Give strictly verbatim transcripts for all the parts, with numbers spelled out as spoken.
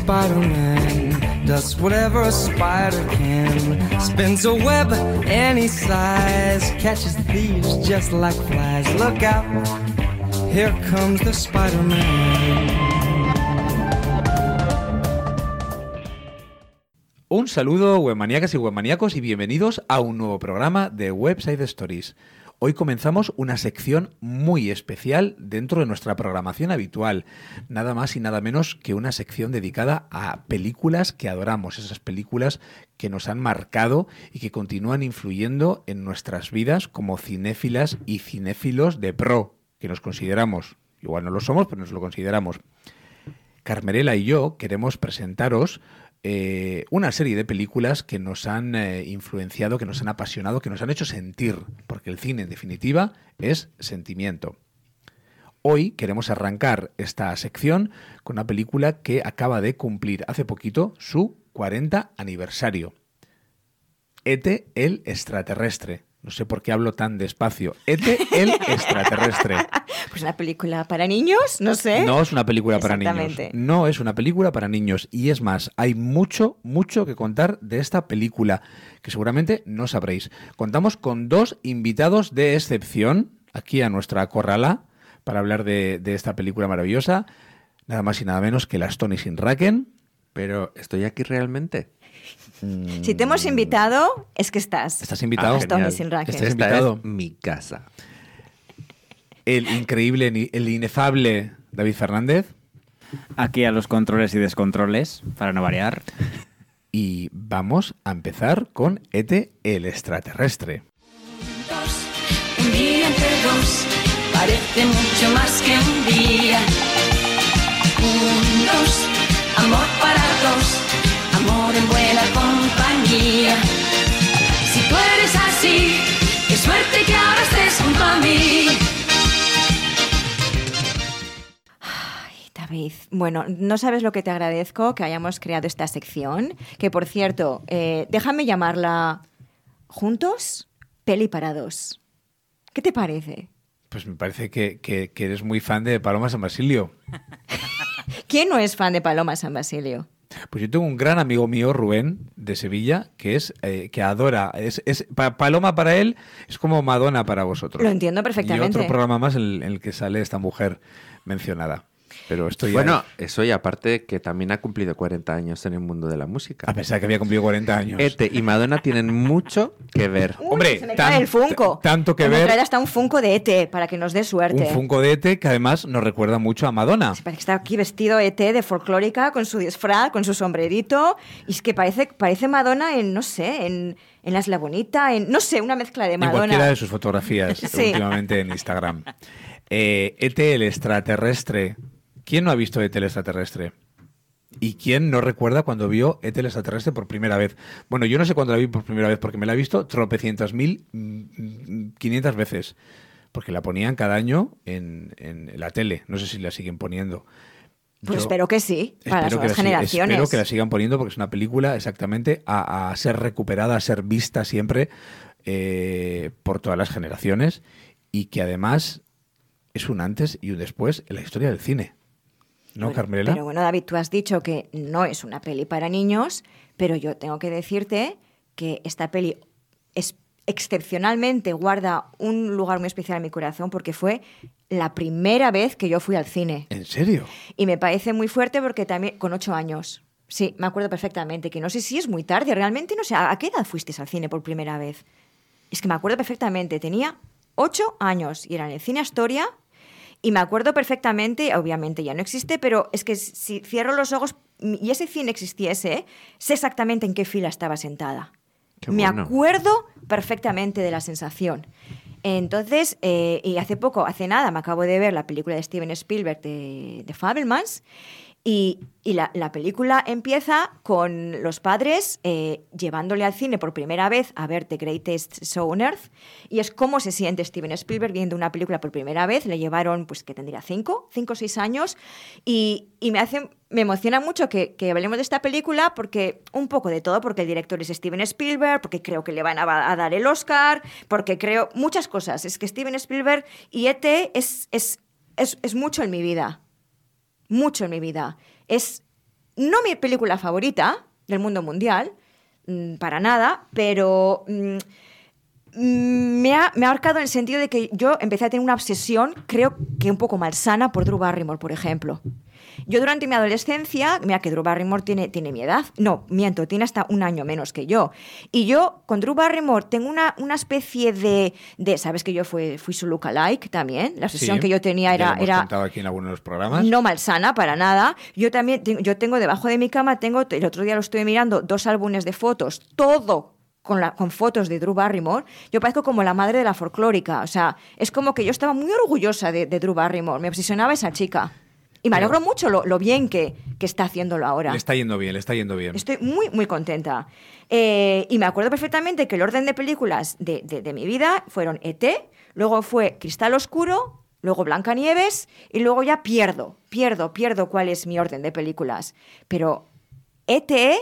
Spider-Man does whatever a spider can. Spins a web any size, catches thieves just like flies. Look out, here comes the Spider-Man. Un saludo, webmaníacas y webmaníacos, y bienvenidos a un nuevo programa de Website Stories. Hoy comenzamos una sección muy especial dentro de nuestra programación habitual. Nada más y nada menos que una sección dedicada a películas que adoramos, esas películas que nos han marcado y que continúan influyendo en nuestras vidas como cinéfilas y cinéfilos de pro, que nos consideramos. Igual no lo somos, pero nos lo consideramos. Carmerela y yo queremos presentaros Eh, una serie de películas que nos han eh, influenciado, que nos han apasionado, que nos han hecho sentir, porque el cine en definitiva es sentimiento. Hoy queremos arrancar esta sección con una película que acaba de cumplir hace poquito su cuarenta aniversario. E T el extraterrestre. No sé por qué hablo tan despacio. E T el extraterrestre. Pues una película para niños, no sé. No es una película para niños. No es una película para niños. Y es más, hay mucho, mucho que contar de esta película, que seguramente no sabréis. Contamos con dos invitados de excepción aquí a nuestra corrala para hablar de, de esta película maravillosa. Nada más y nada menos que las Tony Sinraken. Pero, ¿estoy aquí realmente? Si te hemos invitado, es que estás. ¿Estás invitado? Ah, Tony Sinraken. ¿Estás Esta invitado? es mi casa. El increíble, el inefable David Fernández. Aquí a los controles y descontroles, para no variar. Y vamos a empezar con E T el extraterrestre. Dos, un día entre dos, parece mucho más que un día. Un, dos, amor para dos, amor en buena compañía. Si tú eres así, qué suerte que ahora estés junto a mí. David, bueno, no sabes lo que te agradezco que hayamos creado esta sección, que por cierto, eh, déjame llamarla Juntos, Peli para dos. ¿Qué te parece? Pues me parece que, que, que eres muy fan de Paloma San Basilio. ¿Quién no es fan de Paloma San Basilio? Pues yo tengo un gran amigo mío, Rubén, de Sevilla, que es eh, que adora. Es, es, pa, Paloma para él es como Madonna para vosotros. Lo entiendo perfectamente. Y otro programa más en, en el que sale esta mujer mencionada. Pero estoy Bueno, ahí. eso y aparte que también ha cumplido cuarenta años en el mundo de la música. A pesar que había cumplido cuarenta años. E T y Madonna tienen mucho que ver. Uy, Hombre, se me tan- cae el Funko. tanto que Me ver. trae hasta un Funko de E T para que nos dé suerte. Un Funko de E T que además nos recuerda mucho a Madonna. Parece que está aquí vestido E T de folclórica, con su disfraz, con su sombrerito. Y es que parece, parece Madonna en, no sé, en, en La Isla Bonita, en, no sé, una mezcla de En Madonna. cualquiera de sus fotografías Sí. últimamente en Instagram. Eh, E T el extraterrestre. ¿Quién no ha visto E T el extraterrestre? ¿Y quién no recuerda cuando vio E T el extraterrestre por primera vez? Bueno, yo no sé cuándo la vi por primera vez, porque me la he visto tropecientas mil, quinientas veces. Porque la ponían cada año en, en la tele. No sé si la siguen poniendo. Pues Yo espero que sí, para las espero que nuevas la siga- generaciones. Espero que la sigan poniendo porque es una película exactamente a, a ser recuperada, a ser vista siempre eh, por todas las generaciones y que además es un antes y un después en la historia del cine. ¿No, Bueno, Carmela? Pero bueno, David, tú has dicho que no es una peli para niños, pero yo tengo que decirte que esta peli es excepcionalmente guarda un lugar muy especial en mi corazón porque fue la primera vez que yo fui al cine. ¿En serio? Y me parece muy fuerte porque también con ocho años. Sí, me acuerdo perfectamente, que no sé si es muy tarde, realmente no sé, ¿a qué edad fuiste al cine por primera vez? Es que me acuerdo perfectamente, tenía ocho años y era en el Cine Astoria. Y me acuerdo perfectamente, obviamente ya no existe, pero es que si cierro los ojos y ese cine existiese, sé exactamente en qué fila estaba sentada. Qué me bueno. acuerdo perfectamente de la sensación. Entonces, eh, y hace poco, hace nada, me acabo de ver la película de Steven Spielberg de, de Fabelmans. Y, y la, la película empieza con los padres eh, llevándole al cine por primera vez a ver The Greatest Show on Earth. Y es cómo se siente Steven Spielberg viendo una película por primera vez. Le llevaron, pues, que tendría cinco, cinco o seis años. Y, y me hace, me emociona mucho que, que hablemos de esta película porque un poco de todo, porque el director es Steven Spielberg, porque creo que le van a, a dar el Oscar, porque creo muchas cosas. Es que Steven Spielberg y E T es, es, es, es mucho en mi vida. Mucho en mi vida. Es no mi película favorita del mundo mundial, mmm, para nada, pero mmm, me ha, me ha marcado en el sentido de que yo empecé a tener una obsesión, creo que un poco malsana, por Drew Barrymore, por ejemplo. Yo durante mi adolescencia, mira que Drew Barrymore tiene, tiene mi edad, no, miento, tiene hasta un año menos que yo. Y yo con Drew Barrymore tengo una, una especie de, de, ¿sabes que yo fui, fui su lookalike también? La obsesión Sí, que yo tenía era... ya lo hemos era contado aquí en algunos de los programas. No malsana, para nada. Yo también, tengo, yo tengo debajo de mi cama, tengo, el otro día lo estuve mirando, dos álbumes de fotos, todo Con, la, con fotos de Drew Barrymore. Yo parezco como la madre de la folclórica. O sea, es como que yo estaba muy orgullosa de, de Drew Barrymore. Me obsesionaba esa chica. Y me alegro mucho lo, lo bien que, que está haciéndolo ahora. Le está yendo bien, le está yendo bien. Estoy muy, muy contenta. Eh, y me acuerdo perfectamente que el orden de películas de, de, de mi vida fueron E T, luego fue Cristal Oscuro, luego Blancanieves, y luego ya pierdo, pierdo, pierdo cuál es mi orden de películas. Pero E T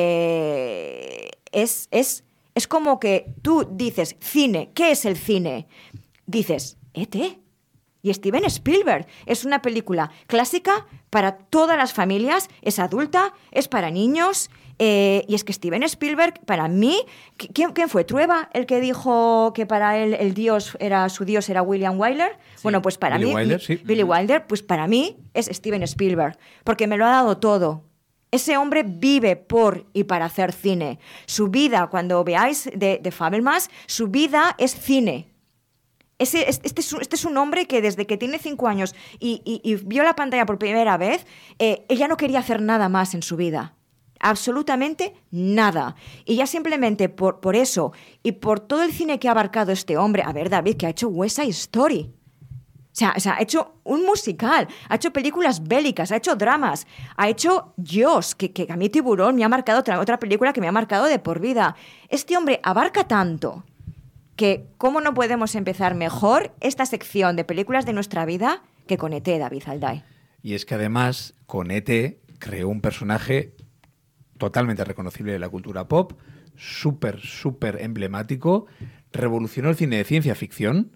eh, es... es Es como que tú dices, cine, ¿qué es el cine? Dices, E T Y Steven Spielberg. Es una película clásica para todas las familias, es adulta, es para niños. Eh, y es que Steven Spielberg, para mí... ¿Quién, quién fue? ¿Trueba el que dijo que para él el dios era, su dios era William Wyler? Sí, bueno, pues para Billy mí... Wilder, sí. Billy Wilder, pues para mí es Steven Spielberg. Porque me lo ha dado todo. Ese hombre vive por y para hacer cine. Su vida, cuando veáis de, de Fabelmans, su vida es cine. Ese, este, es, este es un hombre que desde que tiene cinco años y, y, y vio la pantalla por primera vez, eh, ella no quería hacer nada más en su vida. Absolutamente nada. Y ya simplemente por, por eso y por todo el cine que ha abarcado este hombre, a ver, David, que ha hecho West Side Story. O sea, o sea, ha hecho un musical, ha hecho películas bélicas, ha hecho dramas, ha hecho Jaws, que, que a mí Tiburón me ha marcado otra, otra película que me ha marcado de por vida. Este hombre abarca tanto que ¿cómo no podemos empezar mejor esta sección de películas de nuestra vida que con E T, David Alday? Y es que además, con E T creó un personaje totalmente reconocible de la cultura pop, súper, súper emblemático, revolucionó el cine de ciencia ficción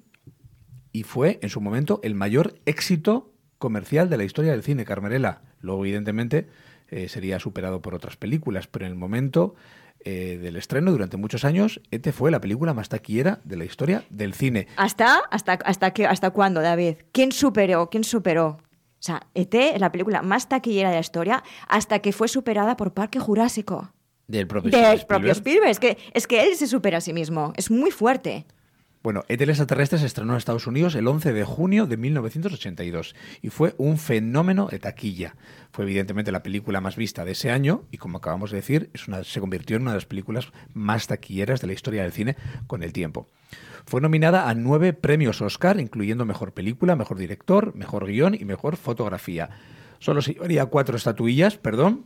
y fue, en su momento, el mayor éxito comercial de la historia del cine, Carmerela. Luego, evidentemente, eh, sería superado por otras películas, pero en el momento eh, del estreno, durante muchos años, E T fue la película más taquillera de la historia del cine. ¿Hasta, hasta, hasta, qué, hasta cuándo, David? ¿Quién superó? ¿Quién superó? O sea, E T es la película más taquillera de la historia hasta que fue superada por Parque Jurásico. Del propio Del Spielberg. propio Spielberg. Es que, es que él se supera a sí mismo. Es muy fuerte. Bueno, E T el extraterrestre se estrenó en Estados Unidos el once de junio de mil novecientos ochenta y dos y fue un fenómeno de taquilla. Fue evidentemente la película más vista de ese año y, como acabamos de decir, es una, se convirtió en una de las películas más taquilleras de la historia del cine con el tiempo. Fue nominada a nueve premios Oscar, incluyendo Mejor Película, Mejor Director, Mejor Guión y Mejor Fotografía. Solo se llevaría cuatro estatuillas, perdón,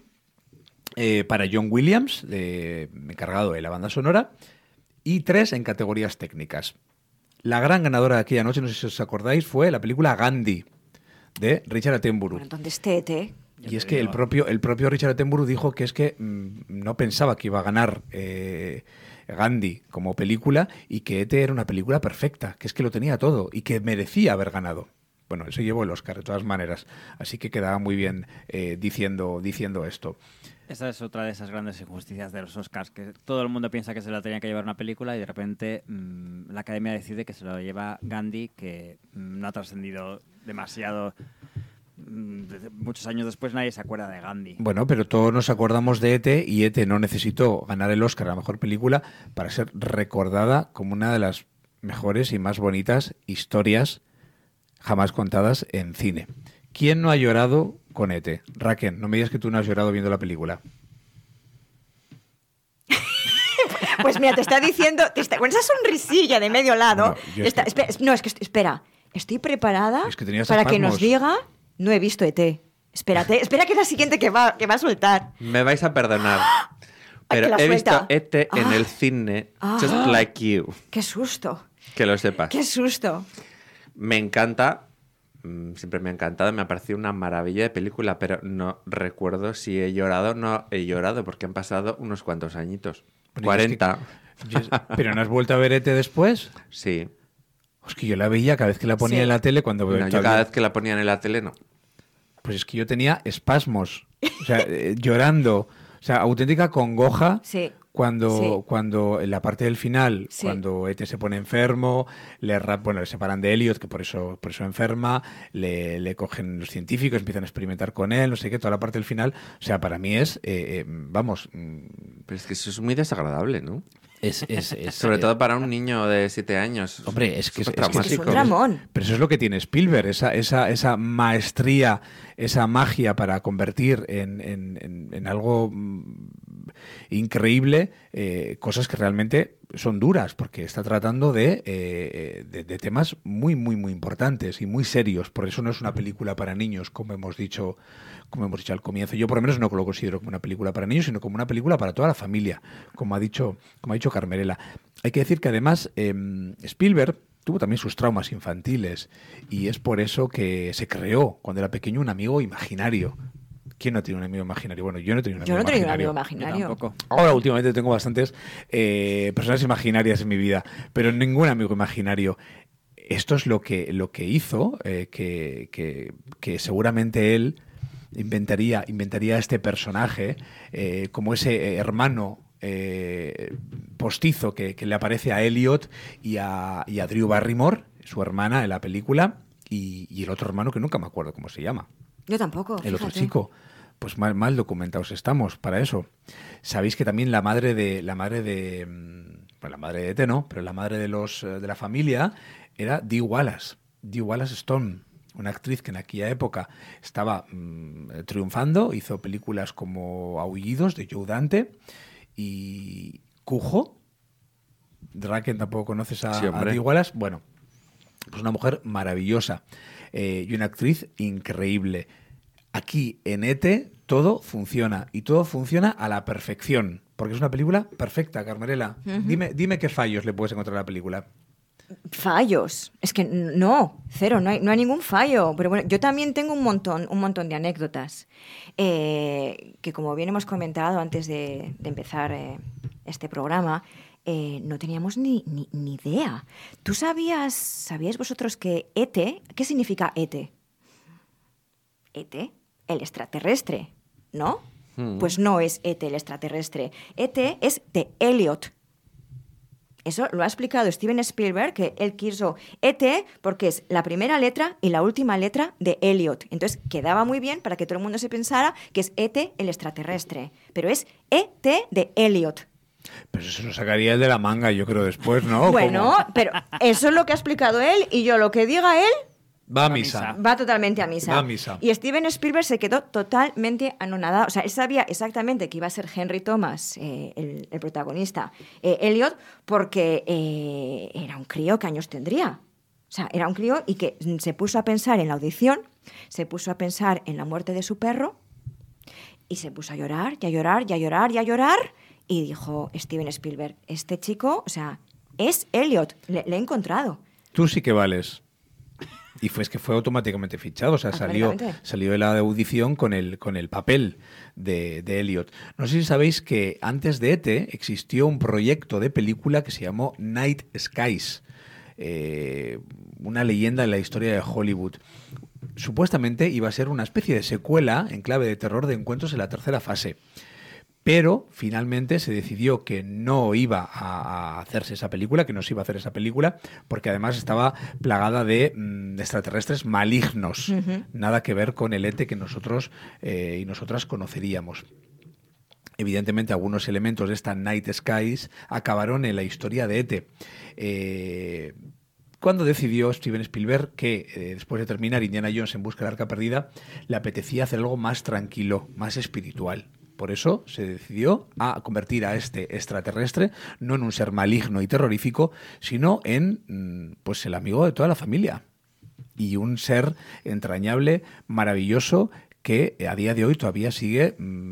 eh, para John Williams, de, encargado de la banda sonora, y tres en categorías técnicas. La gran ganadora de aquella noche, no sé si os acordáis, fue la película Gandhi, de Richard Attenborough. Bueno, ¿dónde esté E T? Y es que el propio, el propio Richard Attenborough dijo que es que mmm, no pensaba que iba a ganar eh, Gandhi como película y que E T era una película perfecta, que es que lo tenía todo y que merecía haber ganado. Bueno, eso llevó el Oscar de todas maneras, así que quedaba muy bien eh, diciendo, diciendo esto. Esa es otra de esas grandes injusticias de los Oscars, que todo el mundo piensa que se la tenía que llevar una película y de repente mmm, la Academia decide que se lo lleva Gandhi, que mmm, no ha trascendido demasiado. Muchos años después nadie se acuerda de Gandhi. Bueno, pero todos nos acordamos de E T y E T no necesitó ganar el Oscar a la mejor película para ser recordada como una de las mejores y más bonitas historias jamás contadas en cine. ¿Quién no ha llorado con E T? Raquel, no me digas que tú no has llorado viendo la película. Pues mira, te está diciendo, te está, con esa sonrisilla de medio lado. No, está, es que, espera, no, es que espera, estoy preparada es que tenías para espasmos. que nos diga, no he visto E T. Espérate, espera que es la siguiente que va, que va a soltar. Me vais a perdonar, pero Ay, he visto suelta. E T en Ah. el cine, Ah. just like you, Qué susto, que lo sepas. qué susto. Me encanta, siempre me ha encantado, me ha parecido una maravilla de película, pero no recuerdo si he llorado o no he llorado, porque han pasado unos cuantos añitos. Pero cuarenta. es que- yo- ¿Pero no has vuelto a ver E T después? Sí. Es que yo la veía cada vez que la ponía Sí. en la tele cuando... No, yo cada vez que la ponían en la tele, no. pues es que yo tenía espasmos, o sea, eh, llorando, o sea, auténtica congoja. Sí. Cuando, Sí. cuando en la parte del final, Sí. cuando Ete se pone enfermo, le, ra- bueno, le separan de Elliot, que por eso, por eso enferma, le, le cogen los científicos, empiezan a experimentar con él, no sé qué, toda la parte del final. O sea, para mí es, eh, eh, vamos, mm, Pero es que eso es muy desagradable, ¿no? es... es, es Sobre eh, todo para un niño de siete años. Hombre, es que es, Súper es que Es que es un traumático. dramón. Pero eso es lo que tiene Spielberg, esa, esa, esa maestría, esa magia para convertir en, en- en- en algo mm, increíble eh, cosas que realmente son duras, porque está tratando de, eh, de, de temas muy, muy, muy importantes y muy serios. Por eso no es una película para niños, como hemos dicho, como hemos dicho al comienzo. Yo por lo menos no lo considero como una película para niños, sino como una película para toda la familia, como ha dicho, como ha dicho Carmela. Hay que decir que además eh, Spielberg tuvo también sus traumas infantiles y es por eso que se creó cuando era pequeño un amigo imaginario. ¿Quién no tiene un amigo imaginario? Bueno, yo no he tenido un Yo amigo no tenía un amigo imaginario. Yo imaginario. tampoco. Ahora últimamente tengo bastantes eh, personas imaginarias en mi vida, pero ningún amigo imaginario. Esto es lo que, lo que hizo eh, que, que- que seguramente él inventaría, inventaría este personaje eh, como ese eh, hermano eh, postizo que, que le aparece a Elliot y a, y a Drew Barrymore, su hermana en la película, y, y el otro hermano que nunca me acuerdo cómo se llama. Yo tampoco. El otro fíjate. chico. Pues mal, mal documentados estamos para eso. Sabéis que también la madre de la madre de mm, bueno, la madre de Ete no, pero la madre de los eh, de la familia era Dee Wallace, Dee Wallace Stone, una actriz que en aquella época estaba mm, triunfando, hizo películas como Aullidos de Joe Dante y Cujo. Draken, tampoco conoces a, Sí, a hombre. Dee Wallace. Bueno, pues una mujer maravillosa eh, y una actriz increíble. Aquí en Ete todo funciona y todo funciona a la perfección, porque es una película perfecta, Carmela. Ujú. Dime, dime qué fallos le puedes encontrar a la película. Fallos. Es que no, cero, no hay, no hay ningún fallo. Pero bueno, yo también tengo un montón, un montón de anécdotas eh, que, como bien hemos comentado antes de, de empezar eh, este programa, eh, no teníamos ni, ni, ni idea. ¿Tú sabías, sabíais vosotros que Ete, qué significa Ete? Ete, el extraterrestre, ¿no? Mm. Pues no es Ete el extraterrestre. Ete es de Elliot. Eso lo ha explicado Steven Spielberg, que él quiso Ete porque es la primera letra y la última letra de Elliot. Entonces quedaba muy bien para que todo el mundo se pensara que es Ete el extraterrestre. Pero es Ete de Elliot. Pero eso se lo sacaría él de la manga, yo creo, después, ¿no? Bueno, Como- pero eso es lo que ha explicado él y yo lo que diga él va a Va a misa. misa. va totalmente a misa. Va a misa. Y Steven Spielberg se quedó totalmente anonadado. O sea, él sabía exactamente que iba a ser Henry Thomas, eh, el, el protagonista, eh, Elliot, porque eh, era un crío, ¿qué años tendría? O sea, era un crío y que se puso a pensar en la audición, se puso a pensar en la muerte de su perro y se puso a llorar, y a llorar, y a llorar, y a llorar. Y dijo Steven Spielberg, este chico, o sea, es Elliot, le, le he encontrado. Tú sí que vales. Y fue es que fue automáticamente fichado, o sea, salió, Automáticamente. salió de la audición con el, con el papel de, de Elliot. No sé si sabéis que antes de Ete existió un proyecto de película que se llamó Night Skies, eh, una leyenda en la historia de Hollywood. Supuestamente iba a ser una especie de secuela en clave de terror de Encuentros en la tercera fase. Pero finalmente se decidió que no iba a, a hacerse esa película, que no se iba a hacer esa película, porque además estaba plagada de mm, extraterrestres malignos. Ujú. Nada que ver con el Ete que nosotros eh, y nosotras conoceríamos. Evidentemente, algunos elementos de esta Night Skies acabaron en la historia de Ete. Eh, cuando decidió Steven Spielberg que eh, después de terminar Indiana Jones en busca del arca perdida, le apetecía hacer algo más tranquilo, más espiritual. Por eso se decidió a convertir a este extraterrestre no en un ser maligno y terrorífico, sino en mm, pues el amigo de toda la familia. Y un ser entrañable, maravilloso, que a día de hoy todavía sigue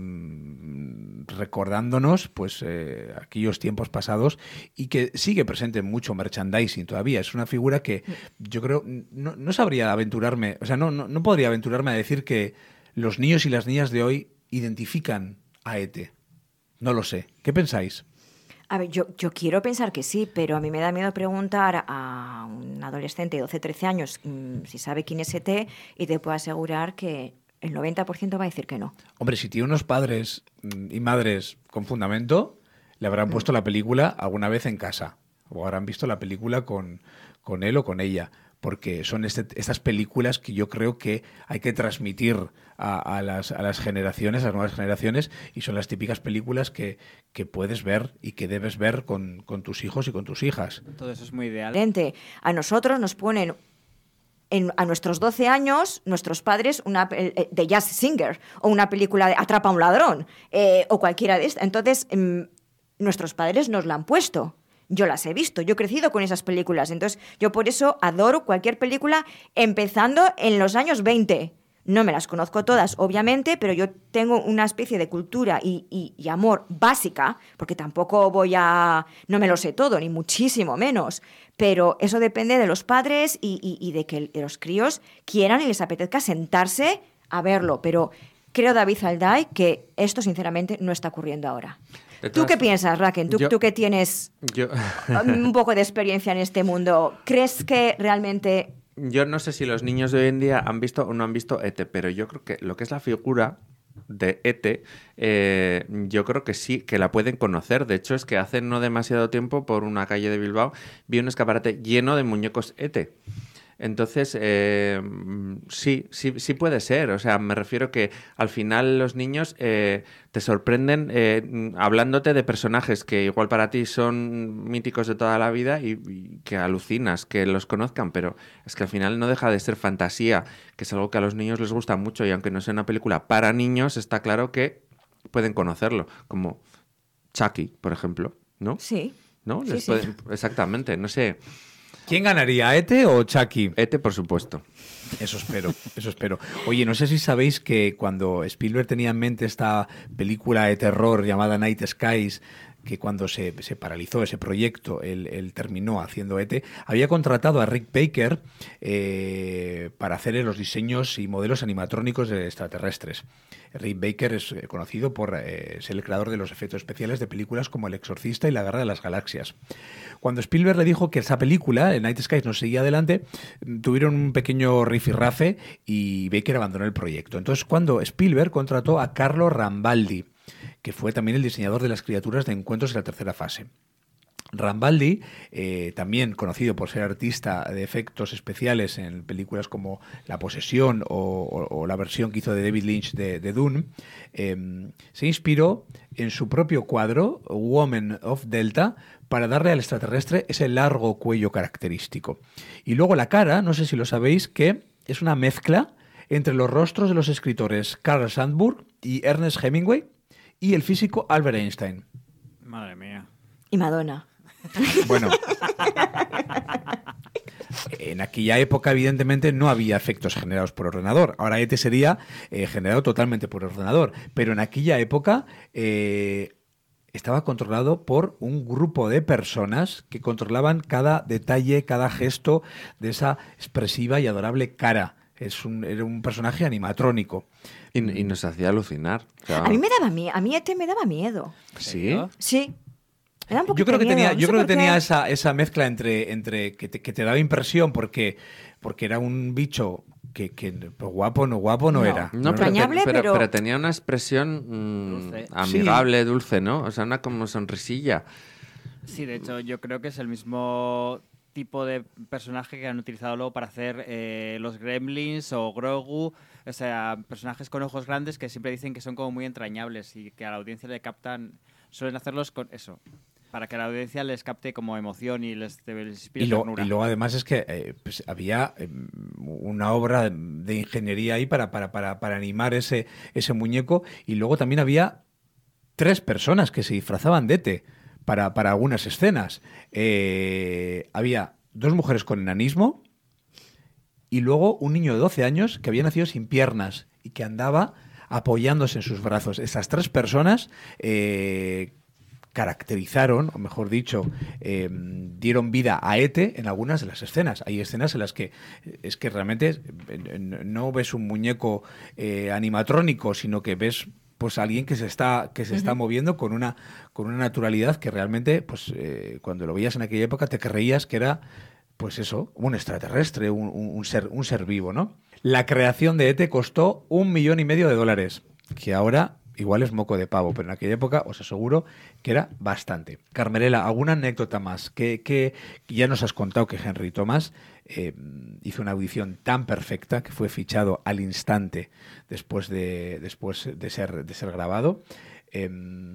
mmm, recordándonos pues eh, aquellos tiempos pasados y que sigue presente en mucho merchandising todavía. Es una figura que yo creo, no, no sabría aventurarme, o sea, no, no, no podría aventurarme a decir que los niños y las niñas de hoy identifican a Ete. No lo sé. ¿Qué pensáis? A ver, yo, yo quiero pensar que sí, pero a mí me da miedo preguntar a un adolescente de doce, trece años mmm, si sabe quién es Ete y te puedo asegurar que el noventa por ciento va a decir que no. Hombre, si tiene unos padres y madres con fundamento, le habrán puesto la película alguna vez en casa. O habrán visto la película con, con él o con ella. Porque son este, estas películas que yo creo que hay que transmitir a, a, las, a las generaciones, a las nuevas generaciones, y son las típicas películas que, que puedes ver y que debes ver con, con tus hijos y con tus hijas. Todo eso es muy ideal. A nosotros nos ponen, en, a nuestros doce años, nuestros padres, una eh, de Jazz Singer, o una película de Atrapa a un ladrón, eh, o cualquiera de estas. Entonces, eh, nuestros padres nos la han puesto. Yo las he visto, yo he crecido con esas películas. Entonces, yo por eso adoro cualquier película empezando en los años veinte. No me las conozco todas, obviamente, pero yo tengo una especie de cultura y, y, y amor básica, porque tampoco voy a... no me lo sé todo, ni muchísimo menos. Pero eso depende de los padres y, y, y de que los críos quieran y les apetezca sentarse a verlo. Pero creo, David Zalday, que esto sinceramente no está ocurriendo ahora. ¿Tú qué piensas, Raquel? ¿Tú, yo, tú que tienes yo... un poco de experiencia en este mundo, ¿crees que realmente...? Yo no sé si los niños de hoy en día han visto o no han visto E T, pero yo creo que lo que es la figura de E T, eh, yo creo que sí, que la pueden conocer. De hecho, es que hace no demasiado tiempo, por una calle de Bilbao, vi un escaparate lleno de muñecos E T. Entonces, eh, sí, sí, sí puede ser. O sea, me refiero que al final los niños eh, te sorprenden eh, hablándote de personajes que igual para ti son míticos de toda la vida y, y que alucinas que los conozcan, pero es que al final no deja de ser fantasía, que es algo que a los niños les gusta mucho y aunque no sea una película para niños, está claro que pueden conocerlo, como Chucky, por ejemplo, ¿no? Sí. ¿No? Sí, Les sí. pueden, exactamente, no sé. ¿Quién ganaría, E T o Chucky? E T, por supuesto. Eso espero, eso espero. Oye, no sé si sabéis que cuando Spielberg tenía en mente esta película de terror llamada Night Skies, que cuando se, se paralizó ese proyecto, él, él terminó haciendo E T, había contratado a Rick Baker eh, para hacer los diseños y modelos animatrónicos de extraterrestres. Rick Baker es conocido por eh, ser el creador de los efectos especiales de películas como El Exorcista y La Guerra de las Galaxias. Cuando Spielberg le dijo que esa película, Night Skies, no seguía adelante, tuvieron un pequeño rifirrafe y Baker abandonó el proyecto. Entonces, cuando Spielberg contrató a Carlo Rambaldi, que fue también el diseñador de las criaturas de Encuentros en la tercera fase. Rambaldi, eh, también conocido por ser artista de efectos especiales en películas como La Posesión o, o, o la versión que hizo de David Lynch de, de Dune, eh, se inspiró en su propio cuadro, Woman of Delta, para darle al extraterrestre ese largo cuello característico. Y luego la cara, no sé si lo sabéis, que es una mezcla entre los rostros de los escritores Carl Sandburg y Ernest Hemingway y el físico Albert Einstein. Madre mía. Y Madonna. Bueno, en aquella época evidentemente no había efectos generados por ordenador. Ahora E T sería eh, generado totalmente por ordenador, pero en aquella época eh, estaba controlado por un grupo de personas que controlaban cada detalle, cada gesto de esa expresiva y adorable cara. Es un, era un personaje animatrónico. Y, y nos hacía alucinar. O sea, A mí me daba miedo, a mí E T me daba miedo. ¿Sí? Sí. Me da un poquito Yo creo que miedo, tenía, no yo sé creo por que tenía qué. esa, esa mezcla entre, entre que, te, que te daba impresión porque, porque era un bicho que, que pues, guapo no guapo no, No. era. No, pero, Entrañable, te- pero, pero- pero tenía una expresión mm, Dulce. amigable, dulce, ¿no? O sea, una como sonrisilla. Sí, de hecho, yo creo que es el mismo tipo de personaje que han utilizado luego para hacer eh, los Gremlins o Grogu. O sea, personajes con ojos grandes que siempre dicen que son como muy entrañables y que a la audiencia le captan. Suelen hacerlos con eso, para que a la audiencia les capte como emoción y les, les inspire Y, lo- ternura. y luego además es que eh, pues, había eh, una obra de ingeniería ahí para, para, para, para animar ese, ese muñeco y luego también había tres personas que se disfrazaban de E T para, para algunas escenas. Eh, había dos mujeres con enanismo y luego un niño de doce años que había nacido sin piernas y que andaba apoyándose en sus brazos. Esas tres personas eh, caracterizaron, o mejor dicho, eh, dieron vida a E T en algunas de las escenas. Hay escenas en las que es que realmente eh, no ves un muñeco eh, animatrónico, sino que ves pues alguien que se está que se uh-huh. está moviendo con una con una naturalidad que realmente pues eh, cuando lo veías en aquella época te creías que era pues eso, un extraterrestre, un, un, un ser, un ser vivo, ¿no? La creación de E T costó un millón y medio de dólares, que ahora igual es moco de pavo, pero en aquella época os aseguro que era bastante. Carmelela, ¿alguna anécdota más? Que, que ya nos has contado que Henry Thomas eh, hizo una audición tan perfecta que fue fichado al instante después de, después de, ser, de ser grabado. Eh,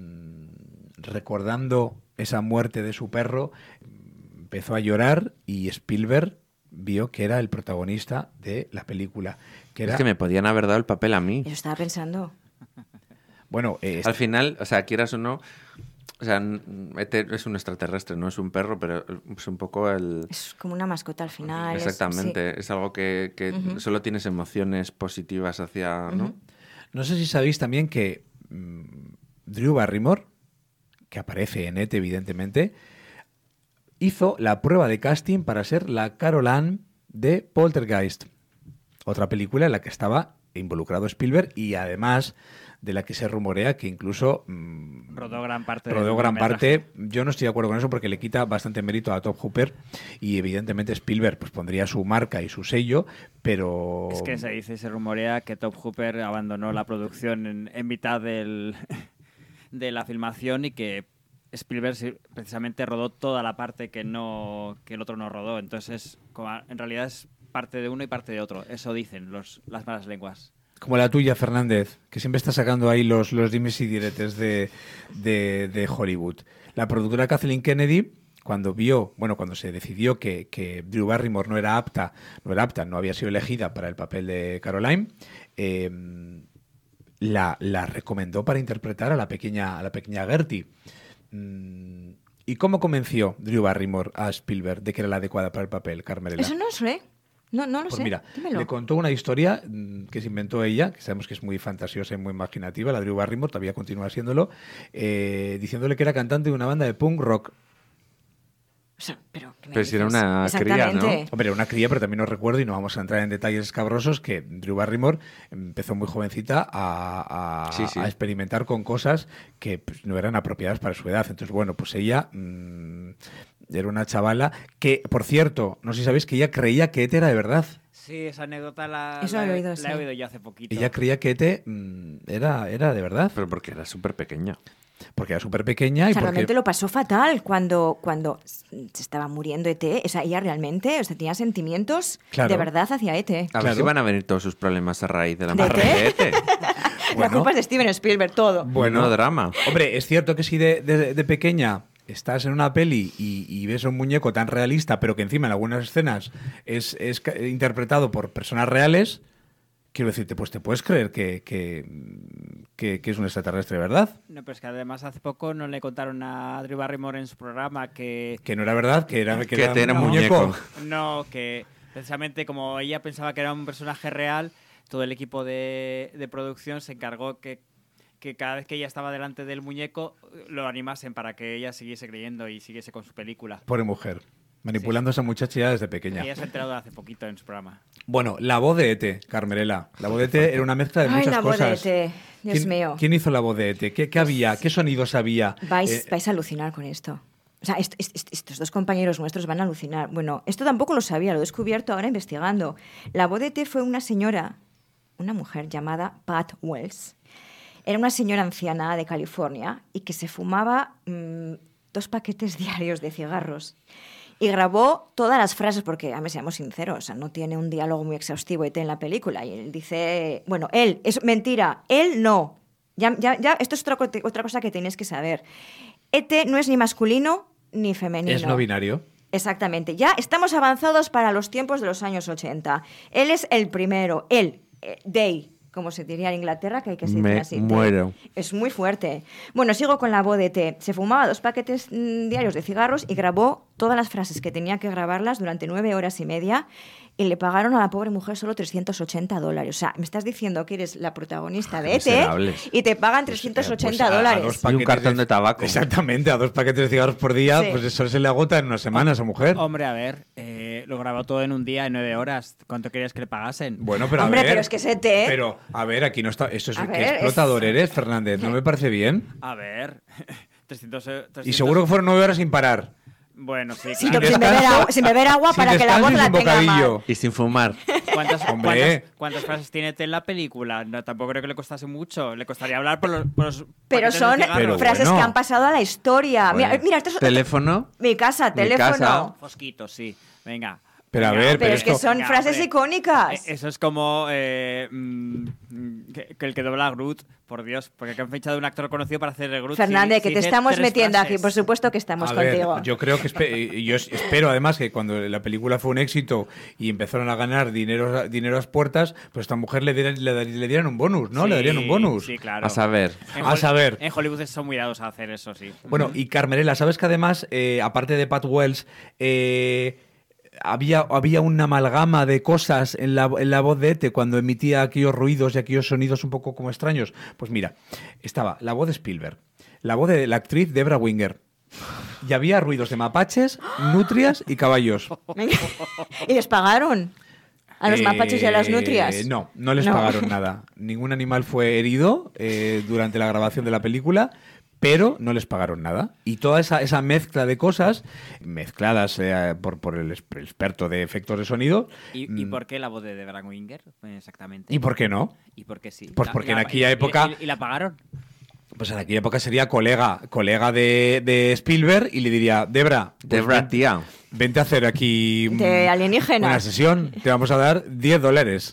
recordando esa muerte de su perro, empezó a llorar y Spielberg vio que era el protagonista de la película. Que era... Es que me podían haber dado el papel a mí. Yo estaba pensando. Bueno, eh, al final, o sea, quieras o no, o sea, E T es un extraterrestre, no es un perro, pero es un poco el... Es como una mascota al final. Exactamente, es, sí. es algo que, que uh-huh. solo tienes emociones positivas hacia... ¿no? Uh-huh. No sé si sabéis también que mmm, Drew Barrymore, que aparece en E T evidentemente, hizo la prueba de casting para ser la Carol Ann de Poltergeist, otra película en la que estaba involucrado Spielberg y además de la que se rumorea que incluso mmm, rodó gran parte. Rodó gran parte. Yo no estoy de acuerdo con eso porque le quita bastante mérito a Tobe Hooper y evidentemente Spielberg pues pondría su marca y su sello, pero... Es que se dice y se rumorea que Tobe Hooper abandonó la producción en, en mitad del, de la filmación y que Spielberg precisamente rodó toda la parte que no que el otro no rodó. Entonces, en realidad es parte de uno y parte de otro. Eso dicen los, las malas lenguas. Como la tuya, Fernández, que siempre está sacando ahí los, los dimes y diretes de, de, de Hollywood. La productora Kathleen Kennedy, cuando vio, bueno, cuando se decidió que, que Drew Barrymore no era apta, no era apta, no había sido elegida para el papel de Caroline, eh, la, la recomendó para interpretar a la pequeña, a la pequeña Gertie. ¿Y cómo convenció Drew Barrymore a Spielberg de que era la adecuada para el papel, Carmelela? Eso no sé. No, no lo pues sé. Mira, dímelo. Le contó una historia que se inventó ella, que sabemos que es muy fantasiosa y muy imaginativa, la Drew Barrymore, todavía continúa siéndolo, eh, diciéndole que era cantante de una banda de punk rock. O sea, pero pero si era una cría, ¿no? Hombre, era una cría, pero también os recuerdo, y no vamos a entrar en detalles escabrosos, que Drew Barrymore empezó muy jovencita a, a, sí, sí. a experimentar con cosas que pues, no eran apropiadas para su edad. Entonces, bueno, pues ella... Mmm, era una chavala que, por cierto, no sé si sabéis que ella creía que E T era de verdad. Sí, esa anécdota la, Eso la, he oído, la sí. he oído yo hace poquito. Ella creía que E T mmm, era, era de verdad. Pero porque era súper pequeña. Porque era súper pequeña o y sea, porque... realmente lo pasó fatal cuando, cuando se estaba muriendo E T. O sea, ella realmente o sea, tenía sentimientos claro. de verdad hacia E T. A claro. ver si van a venir todos sus problemas a raíz de la ¿De muerte de E T. Bueno, la culpa es de Steven Spielberg, todo. Bueno, drama. Hombre, es cierto que si de, de, de pequeña estás en una peli y, y ves un muñeco tan realista, pero que encima en algunas escenas es, es interpretado por personas reales, quiero decirte, pues te puedes creer que, que, que, que es un extraterrestre, ¿verdad? No, pero es que además hace poco no le contaron a Drew Barrymore en su programa que... Que no era verdad, que era, que que era, era un muñeco. muñeco. No, que precisamente como ella pensaba que era un personaje real, todo el equipo de, de producción se encargó que que cada vez que ella estaba delante del muñeco lo animasen para que ella siguiese creyendo y siguiese con su película. Pobre mujer, manipulando a esa muchacha ya desde pequeña. Ella se ha enterado hace poquito en su programa. Bueno, la voz de E T, Carmelela. La voz de E T era una mezcla de Ay, muchas la voz cosas. de E T, Dios ¿Quién, mío. ¿Quién hizo la voz de E T? ¿Qué, qué había? ¿Qué sonidos había? Vais, Eh, vais a alucinar con esto. O sea, est- est- estos dos compañeros nuestros van a alucinar. Bueno, esto tampoco lo sabía, lo he descubierto ahora investigando. La voz de E T fue una señora, una mujer llamada Pat Wells. Era una señora anciana de California y que se fumaba mmm, dos paquetes diarios de cigarros. Y grabó todas las frases, porque, a ver, seamos sinceros, o sea, no tiene un diálogo muy exhaustivo E T en la película. Y él dice, bueno, él, es mentira, él no. Ya, ya, ya, esto es otra, otra cosa que tenéis que saber. E T no es ni masculino ni femenino. Es no binario. Exactamente. Ya estamos avanzados para los tiempos de los años ochenta. Él es el primero, él, eh, they, como se diría en Inglaterra, que hay que decir Me así. muero. Es muy fuerte. Bueno, sigo con la voz de E T. Se fumaba dos paquetes mmm, diarios de cigarros y grabó todas las frases que tenía que grabarlas durante nueve horas y media y le pagaron a la pobre mujer solo trescientos ochenta dólares. O sea, me estás diciendo que eres la protagonista de E T Miserables. y te pagan trescientos ochenta Pues a- a dólares. dos Y un paquetes cartón de tabaco. Exactamente, a dos paquetes de cigarros por día, Sí. pues eso se le agota en una semana a esa mujer. Hombre, a ver, eh, lo grabó todo en un día, en nueve horas. ¿Cuánto querías que le pagasen? Bueno, pero Hombre, a ver, pero es que es E T. Pero, a ver, aquí no está... Esto es, A ¿qué ver, explotador es- eres, Fernández? ¿No me parece bien? A ver, trescientos, Y trescientos seguro que fueron nueve horas sin parar. Bueno, sí, Sin, claro. sin beber agua, sin beber agua Sin para que la descanso voz y la sin tenga bocadillo. mal. Y sin fumar. ¿Cuántas, Hombre. cuántas, cuántas frases tiene T en la película? No, tampoco creo que le costase mucho. Le costaría hablar por los, por los Pero paquetes de son cigarros. Pero frases bueno. que han pasado a la historia. Mira, Joder. mira, esto es Teléfono. mi casa, Mi teléfono. casa. Fosquito, sí. Venga. Pero a Venga, ver, Pero pero es que esto- son Venga, frases hombre. icónicas. Eh, Eso es como eh, mm, que, que el que dobla a Groot, por Dios, porque que han fichado un actor conocido para hacer el Groot. Fernández, si- que si te dice estamos tres metiendo frases. aquí, por supuesto que estamos A ver, contigo. yo creo que espe- yo es- espero además que cuando la película fue un éxito y empezaron a ganar dinero, a- dinero a las puertas, pues a esta mujer le dieran, le, dar- le dieran un bonus, ¿no? Sí, le darían un bonus. Sí, claro. A saber. En A Hol- saber. En Hollywood son muy dados a hacer eso, sí. Bueno, y Carmela, ¿sabes que además, eh, aparte de Pat Wells, eh, había, había una amalgama de cosas en la, en la voz de Ete cuando emitía aquellos ruidos y aquellos sonidos un poco como extraños? Pues mira, estaba la voz de Spielberg, la voz de la actriz Debra Winger, y había ruidos de mapaches, nutrias y caballos. ¿Y les pagaron? ¿A los Eh, mapaches y a las nutrias? No, no les No. pagaron nada. Ningún animal fue herido eh, durante la grabación de la película, pero no les pagaron nada. Y toda esa, esa mezcla de cosas, mezcladas eh, por, por el es- el experto de efectos de sonido. ¿Y, y mm, por qué la voz de Debra Winger? Eh, Exactamente. ¿Y por qué no? ¿Y por qué sí? Pues La- porque en la- aquella y- época- ¿Y, y la pagaron? Pues en aquella época sería colega, colega de, de Spielberg y le diría, Debra, pues Debra, ven- tía. vente a hacer aquí mm, De alienígenas. una sesión, te vamos a dar diez dólares.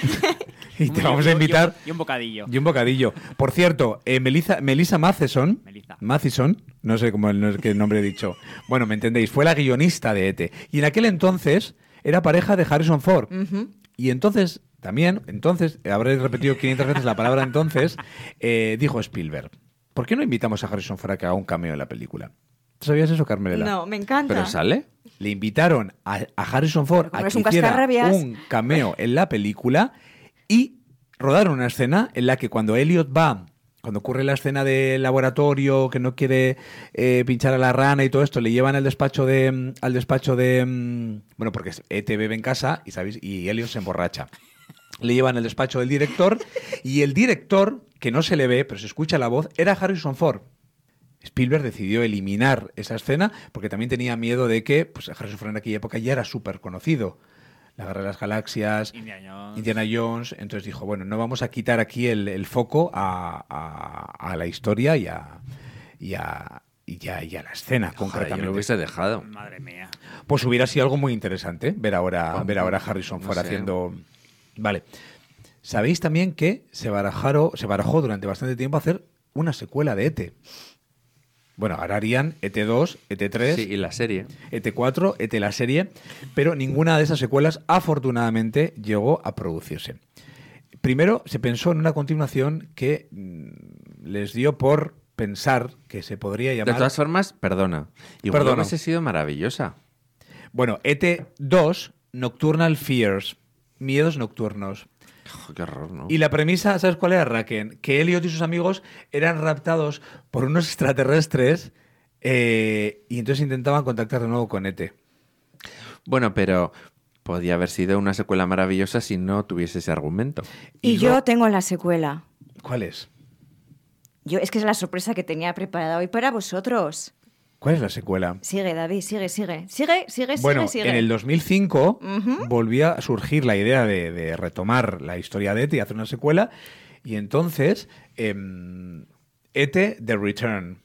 Y te Y- vamos y- a y un- invitar... Y un bocadillo. Y un bocadillo. Por cierto, eh, Melissa, Melissa Matheson, Melissa. Matheson, no sé cómo el, no sé qué nombre he dicho. Bueno, me entendéis, fue la guionista de E T. Y en aquel entonces era pareja de Harrison Ford. Ujú. Y entonces, también, entonces, eh, habré repetido quinientas veces la palabra entonces, eh, dijo Spielberg, ¿por qué no invitamos a Harrison Ford a que haga un cameo en la película? ¿Sabías eso, Carmela? No, me encanta. ¿Pero sale? Le invitaron a, a Harrison Ford Pero como a es que un hiciera cascarrabias. un cameo en la película y rodaron una escena en la que cuando Elliot va, cuando ocurre la escena del laboratorio que no quiere eh, pinchar a la rana y todo esto, le llevan al despacho de mm, al despacho de mm, bueno, porque E T bebe en casa y sabéis y Elliot se emborracha. Le llevan al despacho del director y el director, que no se le ve, pero se escucha la voz, era Harrison Ford. Spielberg decidió eliminar esa escena porque también tenía miedo de que pues, Harrison Ford en aquella época ya era súper conocido. La Guerra de las Galaxias, Indiana Jones. Indiana Jones. Entonces dijo, bueno, no vamos a quitar aquí el, el foco a, a- a la historia y a, y a, y a- y a la escena, Joder, yo concretamente. lo hubiese dejado. Madre mía. Pues hubiera sido algo muy interesante ver ahora, Oh, ver ahora a Harrison no Ford sé. haciendo... Vale. Sabéis también que se barajó, se barajó durante bastante tiempo hacer una secuela de E T. Bueno, ahora harían E T dos, E T tres, Sí, y la serie. E T cuatro, E T la serie, pero ninguna de esas secuelas afortunadamente llegó a producirse. Primero se pensó en una continuación que mm, les dio por pensar que se podría De llamar... todas formas, perdona. Igual Perdono. hubiese sido maravillosa. Bueno, E T dos, Nocturnal Fears, Miedos Nocturnos. Jo, qué horror, ¿no? Y la premisa, ¿sabes cuál era, Raken? Que Elliot y sus amigos eran raptados por unos extraterrestres eh, y entonces intentaban contactar de nuevo con E T. Bueno, pero podía haber sido una secuela maravillosa si no tuviese ese argumento. Y, Y yo lo- tengo la secuela. ¿Cuál es? Yo, es que es la sorpresa que tenía preparada hoy para vosotros. ¿Cuál es la secuela? Sigue, David, sigue, sigue. Sigue, sigue, Bueno, sigue, sigue. en el dos mil cinco Ujú. volvía a surgir la idea de, de retomar la historia de E T y hacer una secuela. Y entonces, em, E T The Return.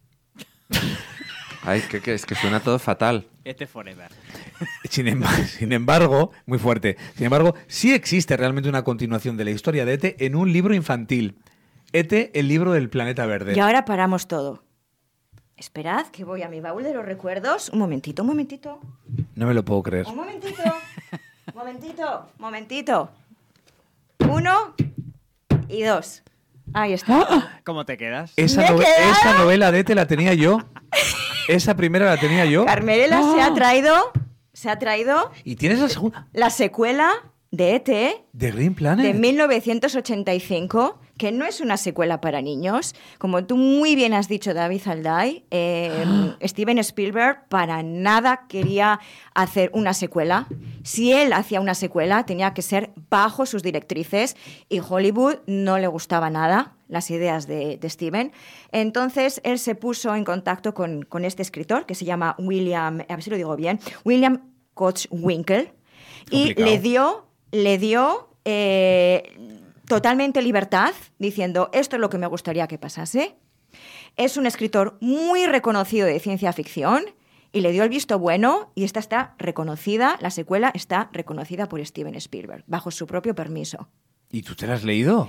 Ay, que, que es que suena todo fatal. Este Forever. Sin embargo, sin embargo, muy fuerte. Sin embargo, sí existe realmente una continuación de la historia de E T en un libro infantil. E T, el libro del planeta verde. Y ahora paramos todo. Esperad, que voy a mi baúl de los recuerdos. Un momentito, un momentito. No me lo puedo creer. Un momentito. momentito, momentito. Uno y dos. Ahí está. ¿Cómo te quedas? Esa, ¿Me he nove- quedado? esa novela de E T la tenía yo. Esa primera la tenía yo. Carmela se ha traído, se ha traído Y tienes la segunda. la secuela de E T The Green Planet. de mil novecientos ochenta y cinco, que no es una secuela para niños. Como tú muy bien has dicho, David Zalday, eh, Steven Spielberg para nada quería hacer una secuela. Si él hacía una secuela, tenía que ser bajo sus directrices y Hollywood no le gustaba nada las ideas de, de Steven. Entonces, él se puso en contacto con, con este escritor que se llama William, a ver si lo digo bien, William Kotzwinkle, y le dio, le dio eh, totalmente libertad, diciendo, esto es lo que me gustaría que pasase. Es un escritor muy reconocido de ciencia ficción y le dio el visto bueno y esta está reconocida, la secuela está reconocida por Steven Spielberg, bajo su propio permiso. ¿Y tú te la has leído?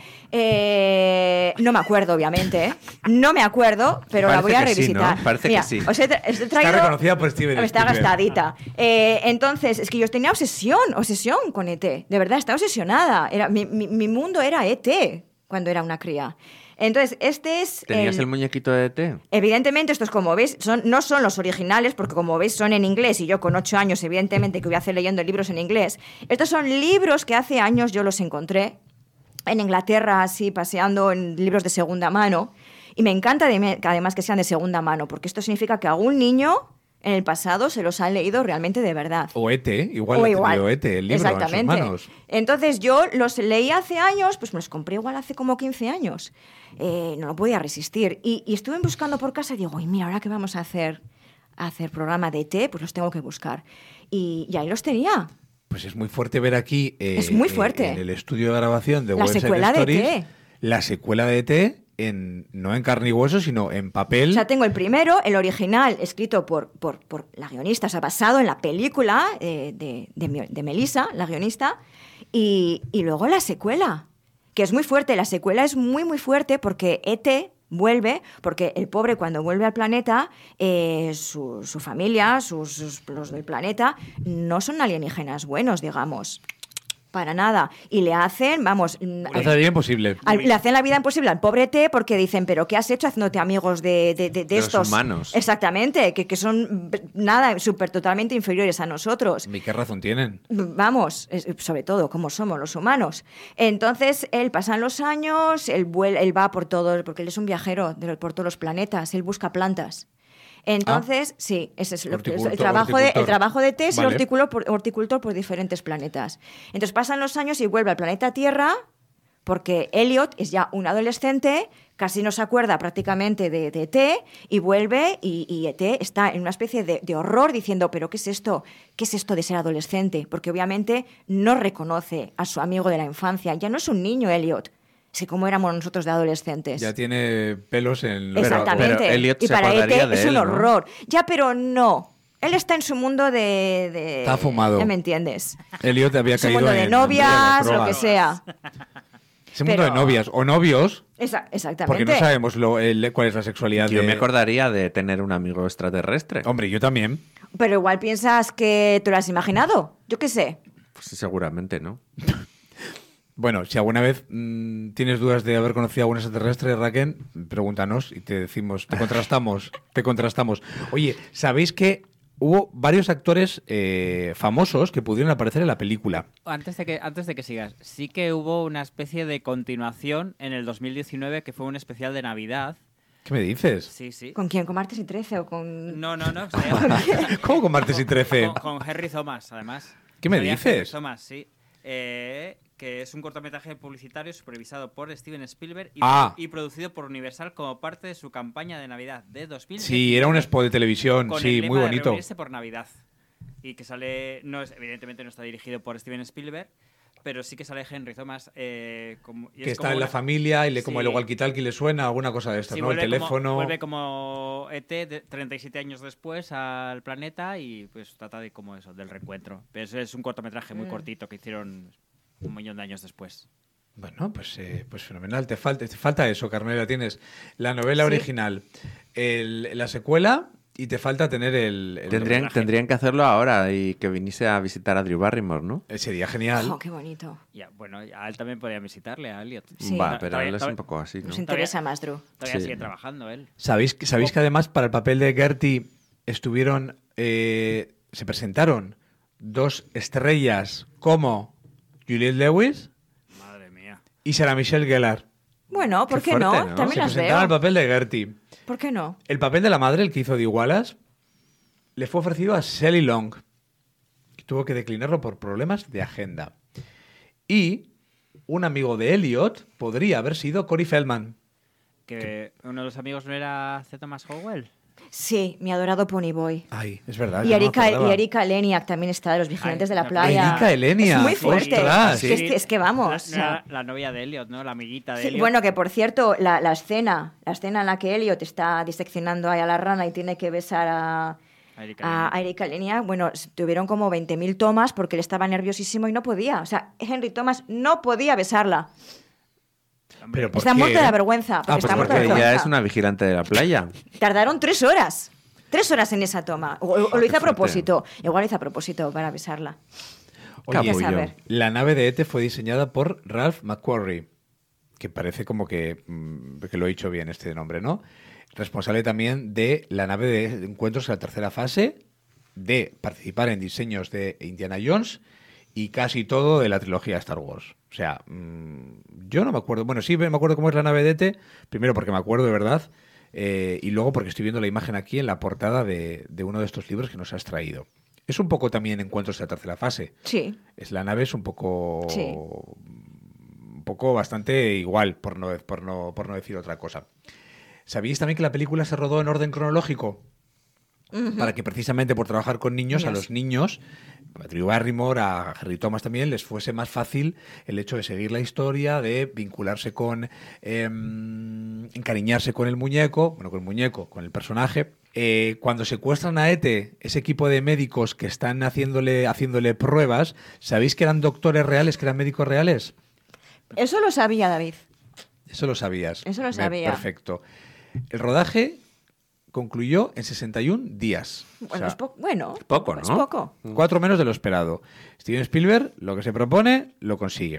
Eh, no me acuerdo, obviamente. ¿eh? No me acuerdo, pero Parece la voy a que sí, revisitar. ¿no? Parece Mira, que sí. Os he, tra- os he traído... Está reconocida por Steven Está Spielberg. gastadita. Eh, entonces, es que yo tenía obsesión, obsesión con E T. De verdad, estaba obsesionada. Era, mi, mi, mi mundo era E T cuando era una cría. Entonces, este es... ¿Tenías el, el muñequito de E T? Evidentemente, estos, como veis, son, no son los originales, porque como veis son en inglés, y yo con ocho años, evidentemente, que voy a hacer leyendo libros en inglés. Estos son libros que hace años yo los encontré en Inglaterra, así, paseando en libros de segunda mano. Y me encanta de, además que sean de segunda mano, porque esto significa que algún niño en el pasado se los ha leído realmente de verdad. O E T, igual O ha igual. tenido E T, el libro Exactamente. en sus manos. Entonces yo los leí hace años, pues me los compré igual hace como quince años. Eh, no lo podía resistir. Y, y estuve buscando por casa y digo, y mira, ahora que vamos a hacer, a hacer programa de E T, pues los tengo que buscar. Y, y ahí los tenía. Pues es muy fuerte ver aquí eh, Es muy fuerte. eh, en el estudio de grabación de La Website secuela de Stories, E T. la secuela de E T, en, no en carne y hueso, sino en papel. O sea, tengo el primero, el original, escrito por, por, por la guionista, o sea, basado en la película eh, de, de, de Melissa, la guionista, y, y luego la secuela, que es muy fuerte. La secuela es muy, muy fuerte porque E T vuelve, porque el pobre cuando vuelve al planeta, eh, su, su familia, sus, sus, los del planeta, no son alienígenas buenos, digamos. Para nada. Y le hacen, vamos... Le hace imposible. Al, le hacen la vida imposible al pobre T porque dicen, pero ¿qué has hecho haciéndote amigos de, de, de, de De los estos? humanos. Exactamente, que, que son nada, súper totalmente inferiores a nosotros. ¿Y qué razón tienen? Vamos, es- sobre todo, como somos los humanos. Entonces, él pasan los años, él, vuel- él va por todo, porque él es un viajero de, por todos los planetas, él busca plantas. Entonces, sí, ese es lo que- el, Horticultor, trabajo de, el horticultor. trabajo de T es el Vale. horticultor por, horticultor por diferentes planetas. Entonces pasan los años y vuelve al planeta Tierra porque Elliot es ya un adolescente, casi no se acuerda prácticamente de, de E T y vuelve y, y E T está en una especie de, de horror diciendo, pero ¿qué es esto? ¿Qué es esto de ser adolescente? Porque obviamente no reconoce a su amigo de la infancia. Ya no es un niño, Elliot. Es que como éramos nosotros de adolescentes. Ya tiene pelos en... Pero- Exactamente. pero Elliot y se para acordaría E T de es él, un ¿no? horror. Ya, pero no. Él está en su mundo de... de- Está fumado. Ya me entiendes. Elliot había Su caído mundo de en- novias, en las lo que drogas. sea. Ese mundo Pero- de novias o novios, Esa- exactamente. porque no sabemos lo, el- cuál es la sexualidad Yo de... me acordaría de tener un amigo extraterrestre. Hombre, yo también. Pero igual piensas que te lo has imaginado. Yo qué sé. Pues seguramente, ¿no? Bueno, si alguna vez mmm, tienes dudas de haber conocido a un extraterrestre, Raquel, pregúntanos y te decimos, te contrastamos, te contrastamos. Oye, ¿sabéis que hubo varios actores eh, famosos que pudieron aparecer en la película? Antes de, que, antes de que sigas, sí que hubo una especie de continuación en el dos mil diecinueve que fue un especial de Navidad. ¿Qué me dices? Sí, sí. ¿Con quién? ¿Con Martes y Trece o con...? No, no, no. se llama- ¿Cómo con Martes y Trece? Con, con Henry Thomas, además. ¿Qué me Salía dices? Henry Thomas, sí. Eh, que es un cortometraje publicitario supervisado por Steven Spielberg y, Ah. y producido por Universal como parte de su campaña de Navidad de dos mil diecinueve. Sí, era un spot de televisión, con sí, el lema muy de bonito. reunirse por Navidad. Y que sale, no es, evidentemente no está dirigido por Steven Spielberg, pero sí que sale Henry Thomas. Eh, como, y Que es está como en la una- familia y le como Sí. el walkie-talkie le suena, alguna cosa de estas, Sí, ¿no? El vuelve teléfono... Como, vuelve como E T de treinta y siete años después al planeta y pues trata de como eso, del reencuentro. Pero eso es un cortometraje muy Mm. cortito que hicieron un millón de años después. Bueno, pues, eh, pues fenomenal. Te falta, te falta eso, Carmela. Tienes la novela Sí. original, el- la secuela y te falta tener el... el Tendrían, doblaje. tendrían que hacerlo ahora y que viniese a visitar a Drew Barrymore, ¿no? Eh, Sería genial. Oh, qué bonito. Ya, bueno, a él también podía visitarle, a Elliot. Sí. Va, Ta- pero todavía- él es todavía- un poco así, ¿no? Nos interesa más, Drew. Todavía Sí. sigue trabajando él. ¿Sabéis, que- ¿sabéis que además para el papel de Gertie estuvieron... eh, se presentaron dos estrellas como Juliette Lewis Madre mía. y Sarah Michelle Gellar? Bueno, ¿por Qué qué, fuerte, no? ¿no? También Se las presentaba veo. el papel de Gertie. ¿Por qué no? El papel de la madre, el que hizo de Wallace, le fue ofrecido a Shelley Long, que tuvo que declinarlo por problemas de agenda. Y un amigo de Elliot podría haber sido Corey Feldman. Que uno de los amigos no era C. Thomas Howell. Sí, mi adorado Ponyboy. Ay, es verdad. Y yo no me Erika, acordaba. y Erika Eleniak también está de los Vigilantes Ay, de la la Playa. Erika Eleniak, Es muy fuerte. ostras. Es, que, es que vamos. La, o sea, la- la novia de Elliot, ¿no? La amiguita de sí, Elliot. bueno, que por cierto, la, la escena, la escena en la que Elliot está diseccionando ahí a la rana y tiene que besar a, A Erika a, Eleniak. a Erika Eleniak, bueno, s- tuvieron como veinte mil tomas porque él estaba nerviosísimo y no podía. O sea, Henry Thomas no podía besarla. Pero ¿por Está qué? muerto de la vergüenza. Porque Ah, pues está muerto de Porque vergüenza. ella es una vigilante de la playa. Tardaron tres horas. Tres horas en esa toma. O, o lo qué hice a fuerte. propósito. Igual lo hice a propósito para besarla. Oye, Ya Capullo. saber. la nave de E T fue diseñada por Ralph McQuarrie, que parece como que, mm, que lo he dicho bien este nombre, ¿no? Responsable también de la nave de encuentros en la tercera fase, de participar en diseños de Indiana Jones y casi todo de la trilogía Star Wars. O sea, mm, yo no me acuerdo. Bueno, sí me acuerdo cómo es la nave de E T, primero porque me acuerdo de verdad, eh, y luego porque estoy viendo la imagen aquí en la portada de, de uno de estos libros que nos has traído. Es un poco también encuentros en la tercera fase. Sí. Es la nave es un poco Sí. un poco bastante igual, por no, por no, por no decir otra cosa. ¿Sabíais también que la película se rodó en orden cronológico? Para que precisamente por trabajar con niños, a Niños. los niños, a Drew Barrymore, a Harry Thomas también, les fuese más fácil el hecho de seguir la historia, de vincularse con, em, encariñarse con el muñeco, bueno, con el muñeco, con el personaje. Eh, cuando secuestran a E T, ese equipo de médicos que están haciéndole, haciéndole pruebas, ¿sabéis que eran doctores reales, que eran médicos reales? Eso lo sabía David. Eso lo sabías. Eso lo Me- sabía. Perfecto. El rodaje concluyó en sesenta y un días. O Bueno, sea, es po- bueno, poco, es ¿no? poco. cuatro menos de lo esperado. Steven Spielberg lo que se propone, lo consigue.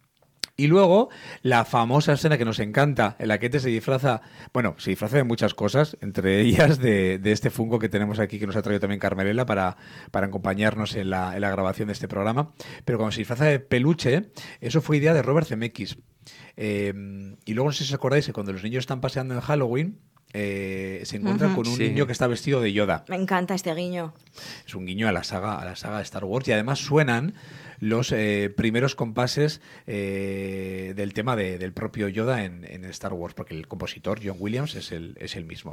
Y luego, la famosa escena que nos encanta, en la que E T se disfraza, bueno, se disfraza de muchas cosas, entre ellas de, de este Funko que tenemos aquí, que nos ha traído también Carmela para, para acompañarnos en la, en la grabación de este programa. Pero cuando se disfraza de peluche, eso fue idea de Robert Zemeckis. Eh, y luego, no sé si os acordáis que cuando los niños están paseando en Halloween, eh, se encuentran Ujú. con un Sí. niño que está vestido de Yoda. Me encanta este guiño. Es un guiño a la saga, a la saga de Star Wars, y además suenan los eh, primeros compases eh, del tema de- del propio Yoda en, en Star Wars, porque el compositor John Williams es el, es el mismo.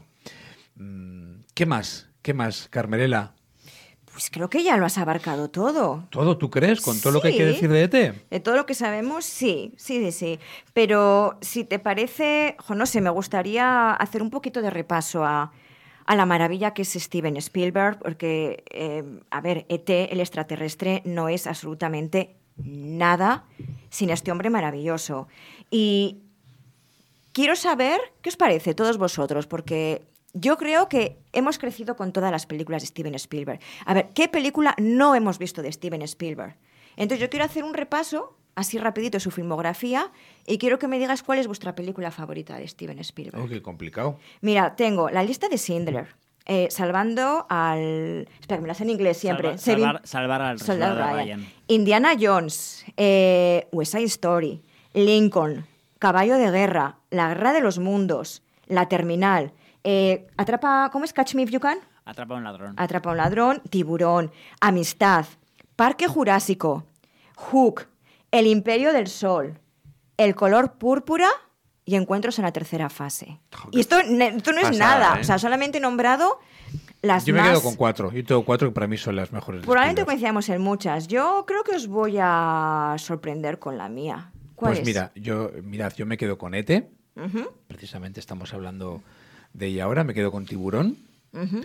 Mm, ¿Qué más? ¿Qué más, Carmela? Pues creo que ya lo has abarcado todo. ¿Todo tú crees? ¿Con todo lo que hay que Sí. decir de E T? De todo lo que sabemos, sí, sí, sí, sí. Pero si te parece, jo, no sé, me gustaría hacer un poquito de repaso a, a la maravilla que es Steven Spielberg, porque, eh, a ver, E T, el extraterrestre, no es absolutamente nada sin este hombre maravilloso. Y quiero saber qué os parece, todos vosotros, porque yo creo que hemos crecido con todas las películas de Steven Spielberg. A ver, ¿qué película no hemos visto de Steven Spielberg? Entonces yo quiero hacer un repaso, así rapidito, de su filmografía, y quiero que me digas cuál es vuestra película favorita de Steven Spielberg. Oh, qué complicado. Mira, tengo la lista de Schindler, eh, salvando al... Espera, que me la sé en inglés siempre. Salvar, Saving- salvar, salvar al Soldado soldado Ryan. Ryan. Indiana Jones, eh, West Side Story, Lincoln, Caballo de Guerra, La Guerra de los Mundos, La Terminal, eh, Atrapa, ¿cómo es? Catch Me If You Can, Atrapa a un ladrón. Atrapa a un ladrón, Tiburón, Amistad, Parque Jurásico, Hook, El Imperio del Sol, El Color Púrpura y Encuentros en la tercera fase. Y esto, ne- esto no es Pasada, nada, ¿eh? o sea, solamente he nombrado las Yo me más... quedo con cuatro. Yo tengo cuatro que para mí son las mejores. de Probablemente Spielberg. coincidamos en muchas. Yo creo que os voy a sorprender con la mía. ¿Cuál Pues es? mira, yo, mirad, yo me quedo con E T. Ujú, Precisamente estamos hablando de ella ahora. Me quedo con Tiburón. ujú.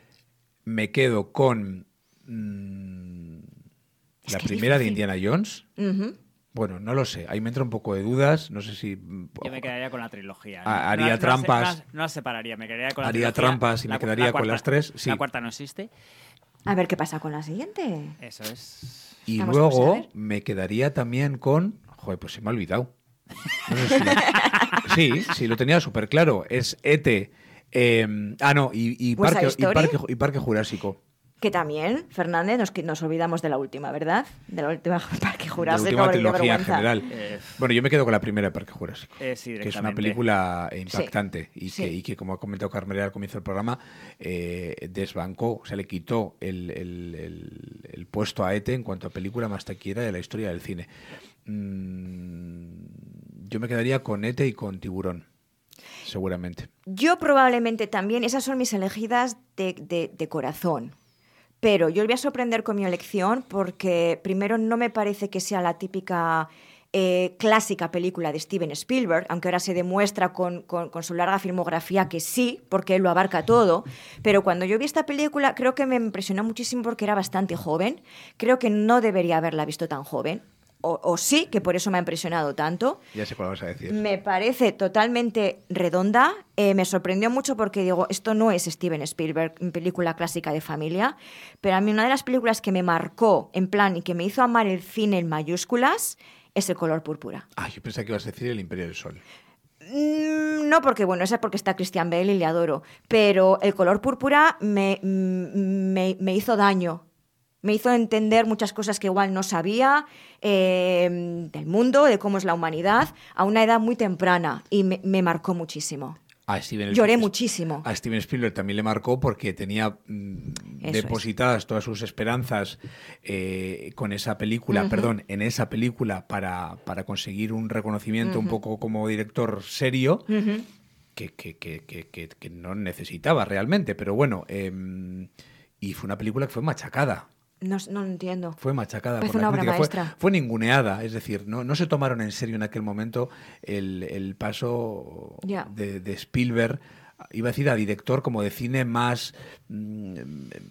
Me quedo con mm, Es la que es primera de difícil. Indiana Jones. Ujú. Bueno, no lo sé. Ahí me entra un poco de dudas. No sé si Yo me quedaría con la trilogía. Ah, No- haría no las- trampas. No las, no las separaría, me quedaría con la Haría trilogía. trampas y me La cu- quedaría la con cuarta- las tres, sí. La cuarta no existe. A ver qué pasa con la siguiente. Eso es. Y Estamos por luego saber. me quedaría también con... Joder, pues se me ha olvidado. No sé si la- Sí, sí, lo tenía súper claro. Es E T. eh, ah, no, y, y West parque, Side y, Story. parque, y Parque Jurásico. Que también, Fernández, nos, nos olvidamos de la última, ¿verdad? De la última Parque Jurásico. La última qué trilogía en vergüenza. general. Eh, Bueno, yo me quedo con la primera de Parque Jurásico. Eh, sí, que es una directamente. película impactante y, Sí. que, y que, como ha comentado Carmela al comienzo del programa, eh, desbancó, o sea, le quitó el, el- el- el puesto a E T en cuanto a película más taquillera de la historia del cine. Mm, yo me quedaría con E T y con Tiburón, seguramente. Yo probablemente también, esas son mis elegidas de, de- de corazón. Pero yo le voy a sorprender con mi elección porque, primero, no me parece que sea la típica eh, clásica película de Steven Spielberg, aunque ahora se demuestra con, con- con su larga filmografía que sí, porque él lo abarca todo. Pero cuando yo vi esta película, creo que me impresionó muchísimo porque era bastante joven. Creo que no debería haberla visto tan joven. O, o sí, que por eso me ha impresionado tanto. Ya sé cuál vas a decir. Me parece totalmente redonda. Eh, me sorprendió mucho porque digo, esto no es Steven Spielberg, película clásica de familia. Pero a mí una de las películas que me marcó en plan y que me hizo amar el cine en mayúsculas es El color púrpura. Ah, yo pensaba que ibas a decir El Imperio del Sol. Mm, No, porque bueno, esa es porque está Christian Bale y le adoro. Pero El color púrpura me, mm, me, me hizo daño. Me hizo entender muchas cosas que igual no sabía eh, del mundo, de cómo es la humanidad, a una edad muy temprana. Y me, me marcó muchísimo. A Steven Lloré Spielberg- muchísimo. A Steven Spielberg también le marcó porque tenía mm, Eso depositadas todas sus esperanzas eh, con esa película, Ujú. perdón, en esa película para, para conseguir un reconocimiento un poco como director serio Ujú. que, que- que- que- que- que no necesitaba realmente, pero bueno, em, y fue una película que fue machacada. No, no lo entiendo. Fue machacada Parece por la una obra crítica, fue, maestra. fue ninguneada, es decir, no, no se tomaron en serio en aquel momento el, el paso Ya. de, de Spielberg, iba a decir a director como de cine más, mm,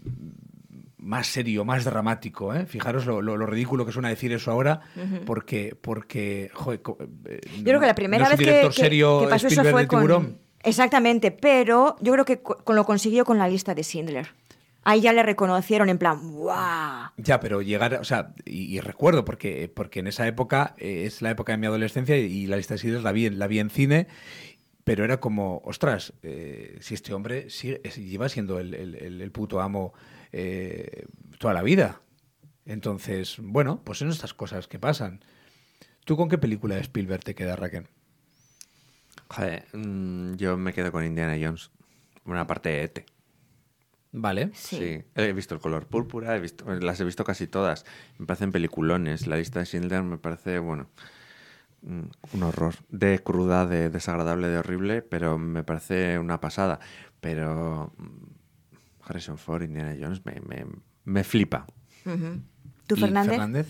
más serio, más dramático. ¿eh? Fijaros lo, lo- lo ridículo que suena decir eso ahora, porque, porque joder, co- eh, Yo creo que la primera no es un vez que, director que- serio que pasó eso Spielberg fue de Tiburón. con... Exactamente, pero yo creo que co- con lo consiguió con la lista de Schindler. Ahí ya le reconocieron en plan, ¡guau! Ya, pero llegar, o sea, y, y recuerdo, porque, porque en esa época, eh, es la época de mi adolescencia y la lista de Schindler la vi, en- la vi en cine, pero era como, ostras, eh, si este hombre sigue- es- lleva siendo el, el- el- el puto amo eh, toda la vida. Entonces, bueno, pues son estas cosas que pasan. ¿Tú con qué película de Spielberg te quedas, Raquel? Joder, mm, yo me quedo con Indiana Jones. Una parte de E T. Vale. Sí. Sí. He visto El color púrpura, he visto, las he visto casi todas. Me parecen peliculones. La lista de Schindler me parece, bueno, mm, un horror. De cruda, de desagradable, de horrible, pero me parece una pasada. Pero mm, Harrison Ford, Indiana Jones, me, me, me flipa. Ujú. ¿Tú, ¿Y Fernández?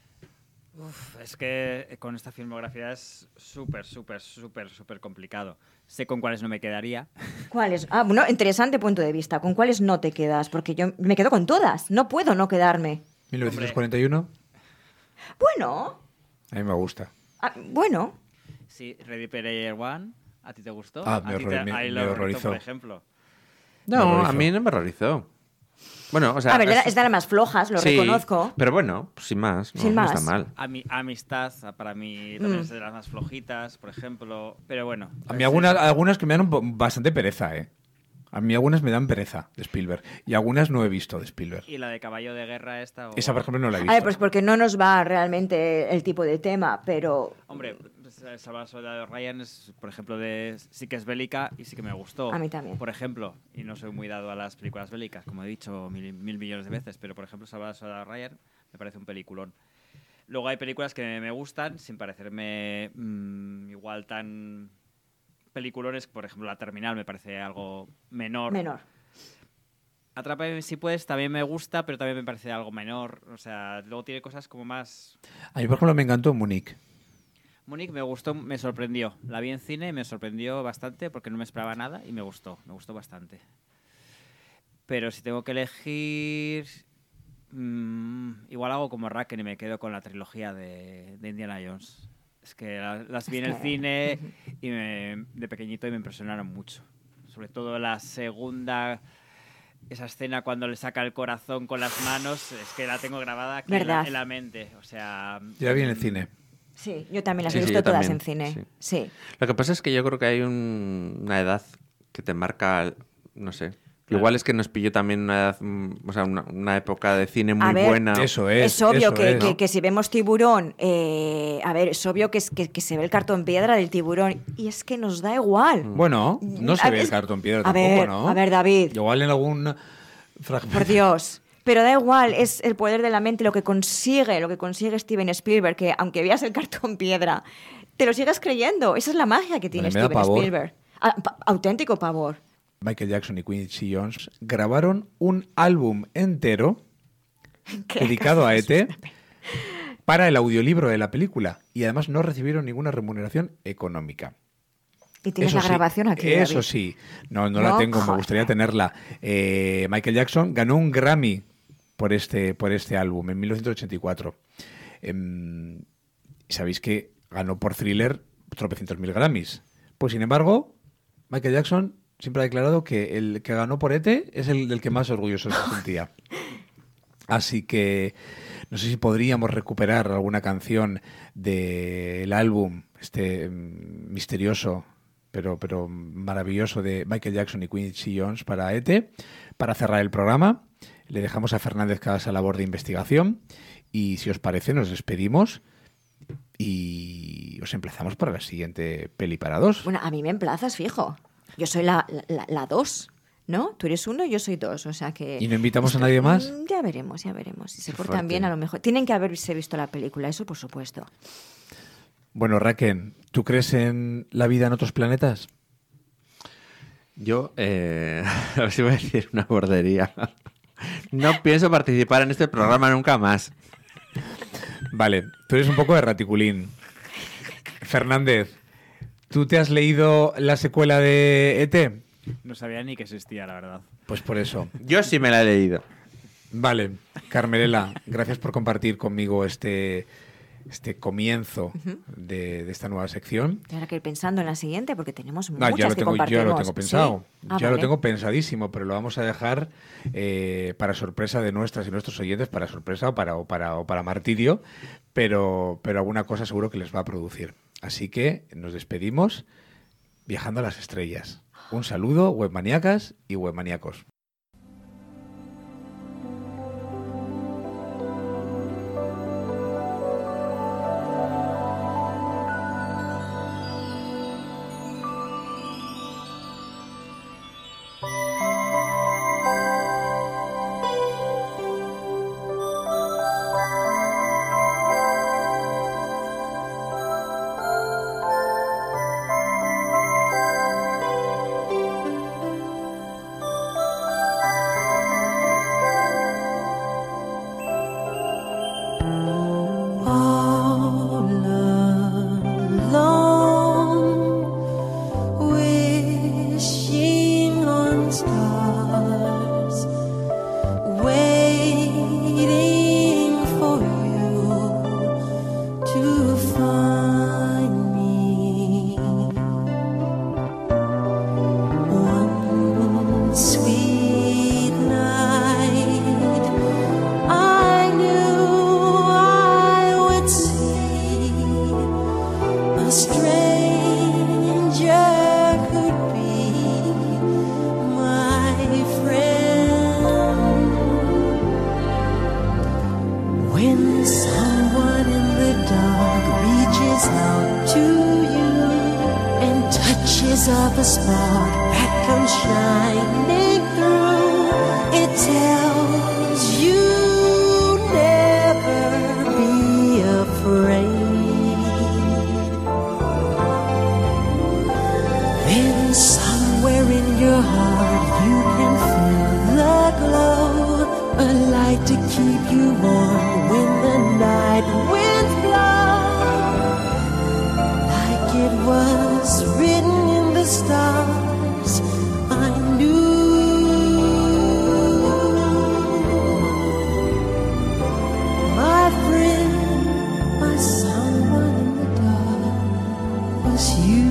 Uf, es que con esta filmografía es súper, súper, súper, súper complicado. Sé con cuáles no me quedaría. ¿Cuáles? Ah, bueno, interesante punto de vista. ¿Con cuáles no te quedas? Porque yo me quedo con todas. No puedo no quedarme. ¿mil novecientos cuarenta y uno? Bueno, A mí me gusta. ah, bueno. Sí, Ready Player One, ¿a ti te gustó? Ah, ¿A me ti horror- te- me- ahí me lo horrorizó. por ejemplo. Me No, horrorizó. a mí no me horrorizó. Bueno, o sea... A ver, es- es de las más flojas, lo sí, reconozco. Pero bueno, sin más. No, Sin no más. está mal. Ami- Amistad, para mí también Mm. es de las más flojitas, por ejemplo. Pero bueno. A mí es algunas, eso. algunas que me dan un po- bastante pereza, ¿eh? A mí algunas me dan pereza de Spielberg. Y algunas no he visto de Spielberg. Y la de Caballo de Guerra esta... o- Esa, por ejemplo, no la he A visto. ver, pues porque no nos va realmente el tipo de tema, pero Hombre, pues, eh, Salvar al Soldado Ryan es, por ejemplo, de sí que es bélica y sí que me gustó. A mí también. Por ejemplo, y no soy muy dado a las películas bélicas, como he dicho mil, mil millones de veces, pero por ejemplo, Salvar al Soldado Ryan me parece un peliculón. Luego hay películas que me gustan sin parecerme mm, igual tan peliculones. Por ejemplo, La Terminal me parece algo menor. menor. Atrápame si puedes también me gusta, pero también me parece algo menor. O sea, luego tiene cosas como más... A mí, por ejemplo, me encantó Munich. Múnich me gustó, me sorprendió. La vi en cine y me sorprendió bastante porque no me esperaba nada y me gustó, me gustó bastante. Pero si tengo que elegir, mmm, igual hago como Raken y me quedo con la trilogía de, de Indiana Jones. Es que la- las vi Es en el que- cine y me- de pequeñito y me impresionaron mucho. Sobre todo la segunda, esa escena cuando le saca el corazón con las manos, es que la tengo grabada aquí en la, ¿Verdad? en la mente. O sea, Yo la vi en el mm, cine. Sí, yo también las Sí, he sí, visto yo todas también, en cine. Sí. Lo que pasa es que yo creo que hay un- una edad que te marca, no sé. Igual es que nos pilló también una, edad, mm, o sea, una, una época de cine muy A ver, buena. Eso es. Es obvio eso que, es, que- ¿no? que si vemos tiburón, eh, a ver, es obvio que, es- que, que se ve el cartón piedra del tiburón y es que nos da igual. Bueno, no se A ve ver, el cartón piedra a tampoco, ver, ¿no? a ver, David. Igual en algún fragmento. Por Dios. Pero da igual, es el poder de la mente lo que consigue, lo que consigue Steven Spielberg, que aunque veas el cartón piedra, te lo sigues creyendo. Esa es la magia que tiene Vale, me da Steven pavor. Spielberg. Ah, pa- auténtico pavor. Michael Jackson y Quincy Jones grabaron un álbum entero Qué dedicado a E casos. T para el audiolibro de la película y además no recibieron ninguna remuneración económica. Y tienes Eso la sí, grabación aquí. Eso David. sí, no, no, No, la tengo, me joder. gustaría tenerla. Eh, Michael Jackson ganó un Grammy por este, por este álbum en mil novecientos ochenta y cuatro. Em, Sabéis que ganó por Thriller tropecientos mil Grammys. Pues sin embargo, Michael Jackson siempre ha declarado que el que ganó por E T es el del que más orgulloso se sentía. Así que no sé si podríamos recuperar alguna canción del álbum, este mm, misterioso, pero, pero maravilloso de Michael Jackson y Quincy Jones para E T, para cerrar el programa. Le dejamos a Fernández Casas la labor de investigación y si os parece nos despedimos y os emplazamos para la siguiente peli para dos. Bueno, a mí me emplazas, fijo. Yo soy la, la, la dos, ¿no? Tú eres uno y yo soy dos, o sea que... ¿Y no invitamos a nadie más? Mm, Ya veremos, ya veremos. Si se Qué portan fuerte. bien, a lo mejor. Tienen que haberse visto la película, eso por supuesto. Bueno, Raquel, ¿tú crees en la vida en otros planetas? Yo, eh, a ver si voy a decir una bordería. No pienso participar en este programa nunca más. Vale, tú eres un poco de raticulín. Fernández, ¿tú te has leído la secuela de E T? No sabía ni que existía, la verdad. Pues por eso. Yo sí me la he leído. Vale, Carmela, gracias por compartir conmigo este, este comienzo de, de esta nueva sección. Y ahora que ir pensando en la siguiente, porque tenemos No, muchas ya lo que tengo, compartimos. ya lo tengo pensado. ¿Sí? Ah, ya lo vale. tengo pensadísimo, pero lo vamos a dejar eh, para sorpresa de nuestras y nuestros oyentes, para sorpresa o para, o para, o para martirio, pero, pero alguna cosa seguro que les va a producir. Así que nos despedimos viajando a las estrellas. Un saludo, webmaníacas y webmaníacos. All alone, wishing on stars, waiting for you to find me. One sweet night, I knew I would see a stranger who'd be my friend. When someone in the dark reaches out to you and touches of a spark that comes shining through, it tells you never be afraid. Then somewhere in your heart you can feel the glow, a light to keep you warm when the night winds blow. Like it was written in the stars, I knew my friend, my someone in the dark was you.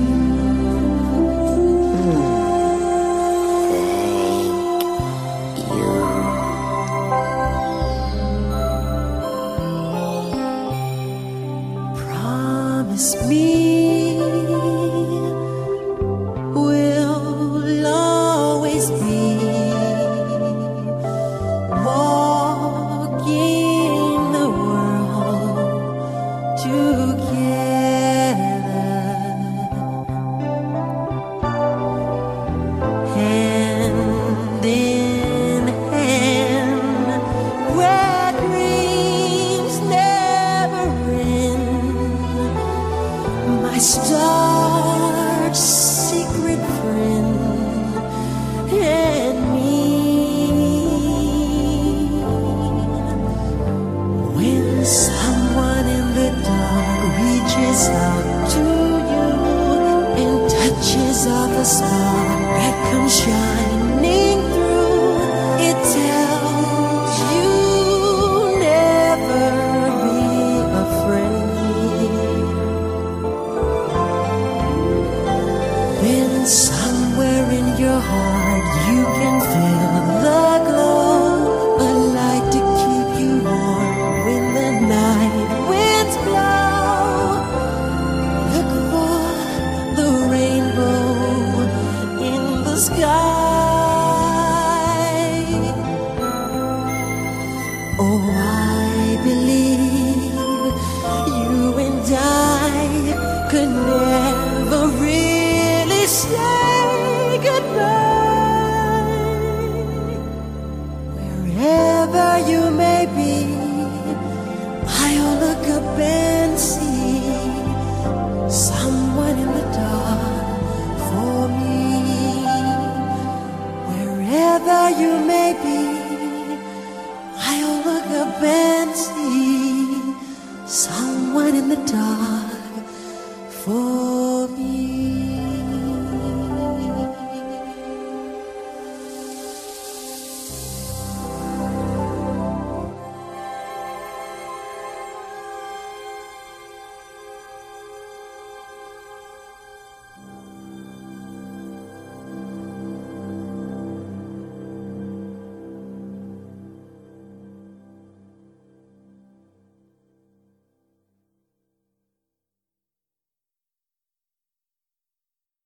up and see someone in the dark for me. Wherever you may be, I'll look up and see someone in the dark for